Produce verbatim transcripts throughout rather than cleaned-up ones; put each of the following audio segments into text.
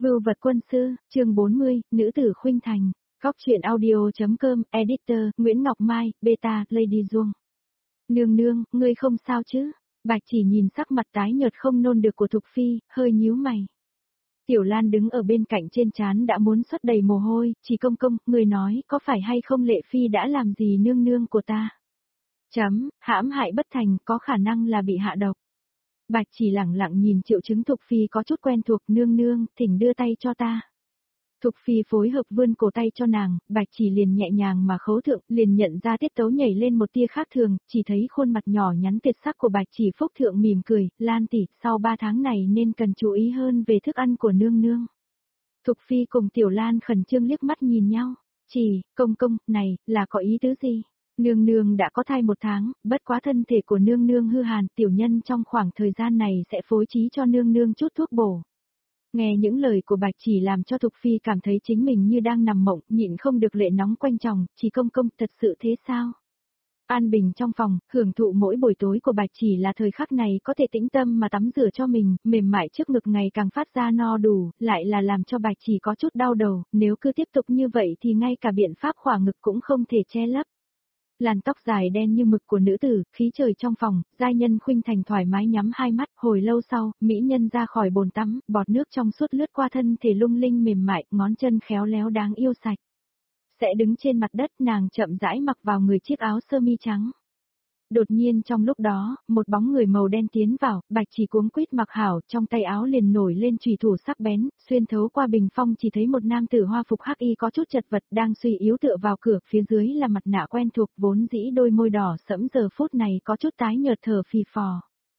Vưu vật quân sư, chương bốn mươi, nữ tử khuynh thành. Góc truyện audio.com, editor, Nguyễn Ngọc Mai, beta, Lady Duong. Nương nương, ngươi không sao chứ? Bạch Chỉ nhìn sắc mặt tái nhợt không nôn được của Thục Phi, hơi nhíu mày. Tiểu Lan đứng ở bên cạnh trên trán đã muốn xuất đầy mồ hôi, chỉ công công, người nói, có phải hay không Lệ Phi đã làm gì nương nương của ta? Chấm, hãm hại bất thành, có khả năng là bị hạ độc. Bạch Chỉ lẳng lặng nhìn triệu chứng Thục Phi có chút quen thuộc, nương nương, thỉnh đưa tay cho ta. Thục Phi phối hợp vươn cổ tay cho nàng, Bạch Chỉ liền nhẹ nhàng mà khấu thượng, liền nhận ra tiết tấu nhảy lên một tia khác thường, chỉ thấy khuôn mặt nhỏ nhắn tuyệt sắc của Bạch Chỉ phúc thượng mỉm cười, Lan tỷ, sau ba tháng này nên cần chú ý hơn về thức ăn của nương nương. Thục Phi cùng Tiểu Lan khẩn trương liếc mắt nhìn nhau, chỉ, công công, này, là có ý tứ gì? Nương nương đã có thai một tháng, bất quá thân thể của nương nương hư hàn, tiểu nhân trong khoảng thời gian này sẽ phối trí cho nương nương chút thuốc bổ. Nghe những lời của Bạch Chỉ làm cho Thục Phi cảm thấy chính mình như đang nằm mộng, nhịn không được lệ nóng quanh chồng, chỉ công công thật sự thế sao? An bình trong phòng, hưởng thụ mỗi buổi tối của Bạch Chỉ là thời khắc này có thể tĩnh tâm mà tắm rửa cho mình, mềm mại trước ngực ngày càng phát ra no đủ, lại là làm cho Bạch Chỉ có chút đau đầu, nếu cứ tiếp tục như vậy thì ngay cả biện pháp khỏa ngực cũng không thể che lấp. Làn tóc dài đen như mực của nữ tử, khí trời trong phòng, giai nhân khuynh thành thoải mái nhắm hai mắt, hồi lâu sau, mỹ nhân ra khỏi bồn tắm, bọt nước trong suốt lướt qua thân thể lung linh mềm mại, ngón chân khéo léo đáng yêu sạch. Sẽ đứng trên mặt đất, nàng chậm rãi mặc vào người chiếc áo sơ mi trắng. Đột nhiên trong lúc đó, một bóng người màu đen tiến vào, Bạch Chỉ cuống quýt mặc hảo, trong tay áo liền nổi lên chùy thủ sắc bén, xuyên thấu qua bình phong chỉ thấy một nam tử hoa phục hắc y có chút chật vật đang suy yếu tựa vào cửa, phía dưới là mặt nạ quen thuộc vốn dĩ đôi môi đỏ sẫm giờ phút này có chút tái nhợt thở phì phò.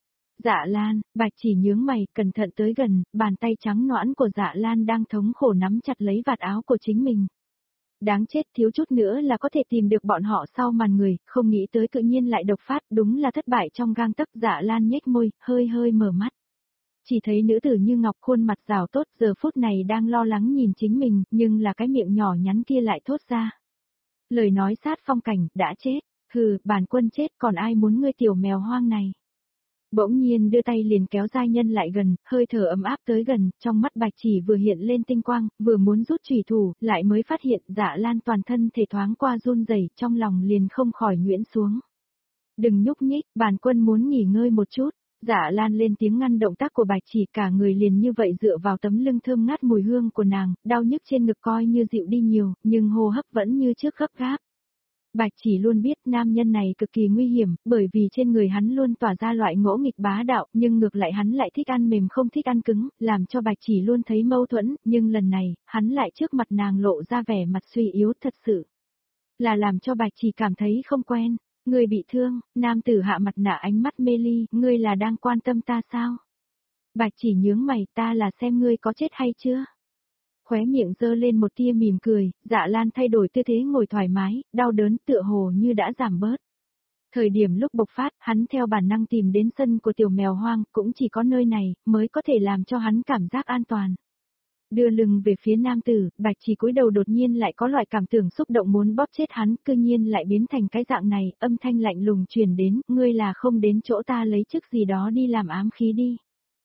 Dạ Lan, Bạch Chỉ nhướng mày, cẩn thận tới gần, bàn tay trắng nõn của Dạ Lan đang thống khổ nắm chặt lấy vạt áo của chính mình. Đáng chết, thiếu chút nữa là có thể tìm được bọn họ sau màn người, không nghĩ tới tự nhiên lại độc phát, đúng là thất bại trong gang tấc. Dạ Lan nhếch môi, hơi hơi mở mắt. Chỉ thấy nữ tử như ngọc khuôn mặt rào tốt giờ phút này đang lo lắng nhìn chính mình, nhưng là cái miệng nhỏ nhắn kia lại thốt ra. Lời nói sát phong cảnh, đã chết, hừ, bản quân chết còn ai muốn ngươi tiểu mèo hoang này. Bỗng nhiên đưa tay liền kéo giai nhân lại gần, hơi thở ấm áp tới gần, trong mắt Bạch Chỉ vừa hiện lên tinh quang, vừa muốn rút chùy thủ, lại mới phát hiện Dạ Lan toàn thân thể thoáng qua run rẩy, trong lòng liền không khỏi nhuyễn xuống. Đừng nhúc nhích, bản quân muốn nghỉ ngơi một chút. Dạ Lan lên tiếng ngăn động tác của Bạch Chỉ, cả người liền như vậy dựa vào tấm lưng thơm ngát mùi hương của nàng, đau nhức trên ngực coi như dịu đi nhiều, nhưng hô hấp vẫn như trước gấp gáp. Bạch Chỉ luôn biết nam nhân này cực kỳ nguy hiểm, bởi vì trên người hắn luôn tỏa ra loại ngỗ nghịch bá đạo, nhưng ngược lại hắn lại thích ăn mềm không thích ăn cứng, làm cho Bạch Chỉ luôn thấy mâu thuẫn, nhưng lần này, hắn lại trước mặt nàng lộ ra vẻ mặt suy yếu thật sự. Là làm cho Bạch Chỉ cảm thấy không quen, người bị thương, nam tử hạ mặt nạ ánh mắt mê ly, ngươi là đang quan tâm ta sao? Bạch Chỉ nhướng mày, ta là xem ngươi có chết hay chưa? Khóe miệng giơ lên một tia mỉm cười, Dạ Lan thay đổi tư thế ngồi thoải mái, đau đớn tựa hồ như đã giảm bớt. Thời điểm lúc bộc phát, hắn theo bản năng tìm đến sân của tiểu mèo hoang, cũng chỉ có nơi này, mới có thể làm cho hắn cảm giác an toàn. Đưa lưng về phía nam tử, Bạch Chỉ cúi đầu đột nhiên lại có loại cảm tưởng xúc động muốn bóp chết hắn, cư nhiên lại biến thành cái dạng này, âm thanh lạnh lùng truyền đến, ngươi là không đến chỗ ta lấy chức gì đó đi làm ám khí đi.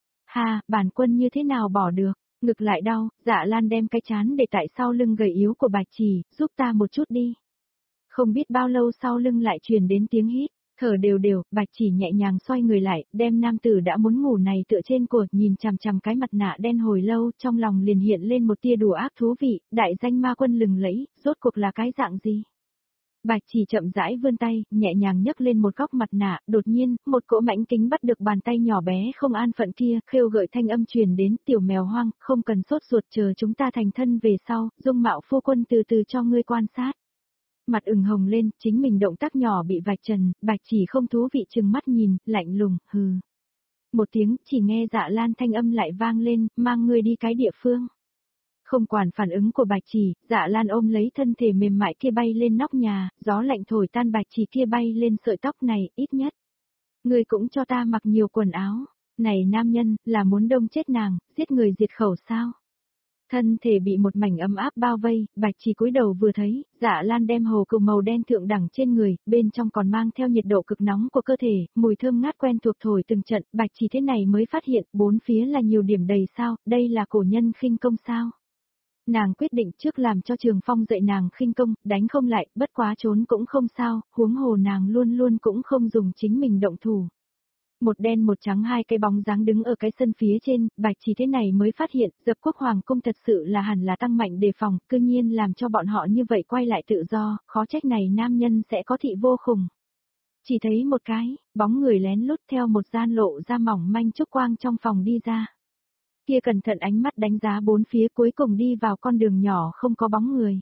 Ha, bản quân như thế nào bỏ được? Ngực lại đau, Dạ Lan đem cái chán để tại sau lưng gầy yếu của Bạch Chỉ, giúp ta một chút đi. Không biết bao lâu sau lưng lại truyền đến tiếng hít, thở đều đều, Bạch Chỉ nhẹ nhàng xoay người lại, đem nam tử đã muốn ngủ này tựa trên cổ, nhìn chằm chằm cái mặt nạ đen hồi lâu, trong lòng liền hiện lên một tia đùa ác thú vị, đại danh ma quân lừng lẫy, rốt cuộc là cái dạng gì? Bạch Chỉ chậm rãi vươn tay, nhẹ nhàng nhấc lên một góc mặt nạ, đột nhiên, một cỗ mãnh kính bắt được bàn tay nhỏ bé không an phận kia, khêu gợi thanh âm truyền đến, tiểu mèo hoang, không cần sốt ruột, chờ chúng ta thành thân về sau, dung mạo phu quân từ từ cho ngươi quan sát. Mặt ửng hồng lên, chính mình động tác nhỏ bị vạch trần, Bạch Chỉ không thú vị chừng mắt nhìn, lạnh lùng, hừ. Một tiếng, chỉ nghe Dạ Lan thanh âm lại vang lên, mang ngươi đi cái địa phương. Không quản phản ứng của Bạch Chỉ, Dạ Lan ôm lấy thân thể mềm mại kia bay lên nóc nhà, gió lạnh thổi tan Bạch Chỉ kia bay lên sợi tóc này, ít nhất. Ngươi cũng cho ta mặc nhiều quần áo. Này nam nhân, là muốn đông chết nàng, giết người diệt khẩu sao? Thân thể bị một mảnh ấm áp bao vây, Bạch Chỉ cúi đầu vừa thấy, Dạ Lan đem hồ cừu màu đen thượng đẳng trên người, bên trong còn mang theo nhiệt độ cực nóng của cơ thể, mùi thơm ngát quen thuộc thổi từng trận, Bạch Chỉ thế này mới phát hiện, bốn phía là nhiều điểm đầy sao, đây là cổ nhân khinh công sao. Nàng quyết định trước làm cho Trường Phong dạy nàng khinh công, đánh không lại, bất quá trốn cũng không sao, huống hồ nàng luôn luôn cũng không dùng chính mình động thủ. Một đen một trắng hai cái bóng dáng đứng ở cái sân phía trên, Bạch Chỉ thế này mới phát hiện, Dập Quốc Hoàng cung thật sự là hẳn là tăng mạnh đề phòng, cư nhiên làm cho bọn họ như vậy quay lại tự do, khó trách này nam nhân sẽ có thị vô khủng. Chỉ thấy một cái, bóng người lén lút theo một gian lộ ra mỏng manh trúc quang trong phòng đi ra. Kia cẩn thận ánh mắt đánh giá bốn phía cuối cùng đi vào con đường nhỏ không có bóng người.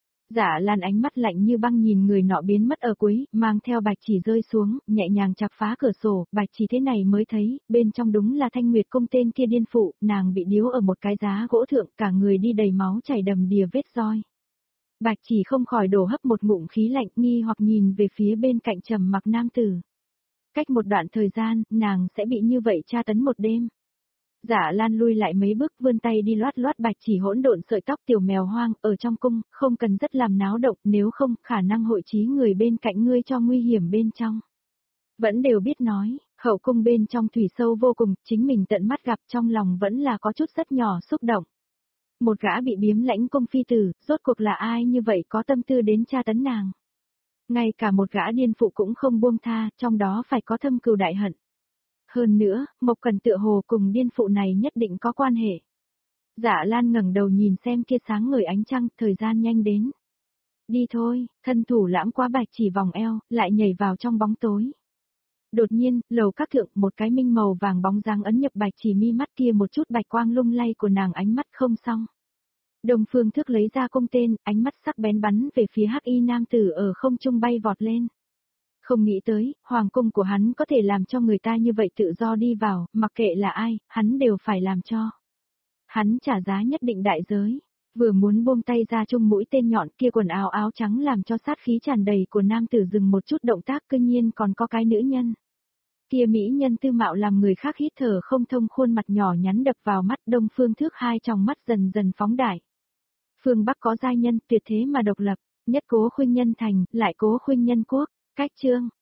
Dạ Lan ánh mắt lạnh như băng nhìn người nọ biến mất ở cuối, mang theo Bạch Chỉ rơi xuống, nhẹ nhàng chặt phá cửa sổ, Bạch Chỉ thế này mới thấy, bên trong đúng là Thanh Nguyệt công tên kia điên phụ, nàng bị điếu ở một cái giá gỗ thượng, cả người đi đầy máu chảy đầm đìa vết roi. Bạch Chỉ không khỏi đổ hấp một ngụm khí lạnh, nghi hoặc nhìn về phía bên cạnh trầm mặc nam tử. Cách một đoạn thời gian, nàng sẽ bị như vậy tra tấn một đêm. Dạ Lan lui lại mấy bước vươn tay đi loát loát Bạch Chỉ hỗn độn sợi tóc tiểu mèo hoang ở trong cung, không cần rất làm náo động, nếu không khả năng hội trí người bên cạnh ngươi cho nguy hiểm bên trong. Vẫn đều biết nói, hậu cung bên trong thủy sâu vô cùng, chính mình tận mắt gặp trong lòng vẫn là có chút rất nhỏ xúc động. Một gã bị biếm lãnh cung phi tử, rốt cuộc là ai như vậy có tâm tư đến tra tấn nàng. Ngay cả một gã điên phụ cũng không buông tha, trong đó phải có thâm cừu đại hận. Hơn nữa, Mộc Cần tựa hồ cùng điên phụ này nhất định có quan hệ. Dạ Lan ngẩng đầu nhìn xem kia sáng ngời ánh trăng, thời gian nhanh đến. Đi thôi, thân thủ lãng quá Bạch Chỉ vòng eo, lại nhảy vào trong bóng tối. Đột nhiên, lầu các thượng một cái minh màu vàng bóng dáng ấn nhập Bạch Chỉ mi mắt kia một chút bạch quang lung lay của nàng ánh mắt không xong. Đồng Phương Thức lấy ra cung tên, ánh mắt sắc bén bắn về phía hắc y nam tử ở không trung bay vọt lên. Không nghĩ tới, hoàng cung của hắn có thể làm cho người ta như vậy tự do đi vào, mặc kệ là ai, hắn đều phải làm cho. Hắn trả giá nhất định đại giới, vừa muốn buông tay ra chung mũi tên nhọn kia quần áo áo trắng làm cho sát khí tràn đầy của nam tử dừng một chút động tác cư nhiên còn có cái nữ nhân. Kia mỹ nhân tư mạo làm người khác hít thở không thông khuôn mặt nhỏ nhắn đập vào mắt Đông Phương Thước hai trong mắt dần dần phóng đại. Phương Bắc có giai nhân tuyệt thế mà độc lập, nhất cố khuynh nhân thành, lại cố khuynh nhân quốc, cách chương.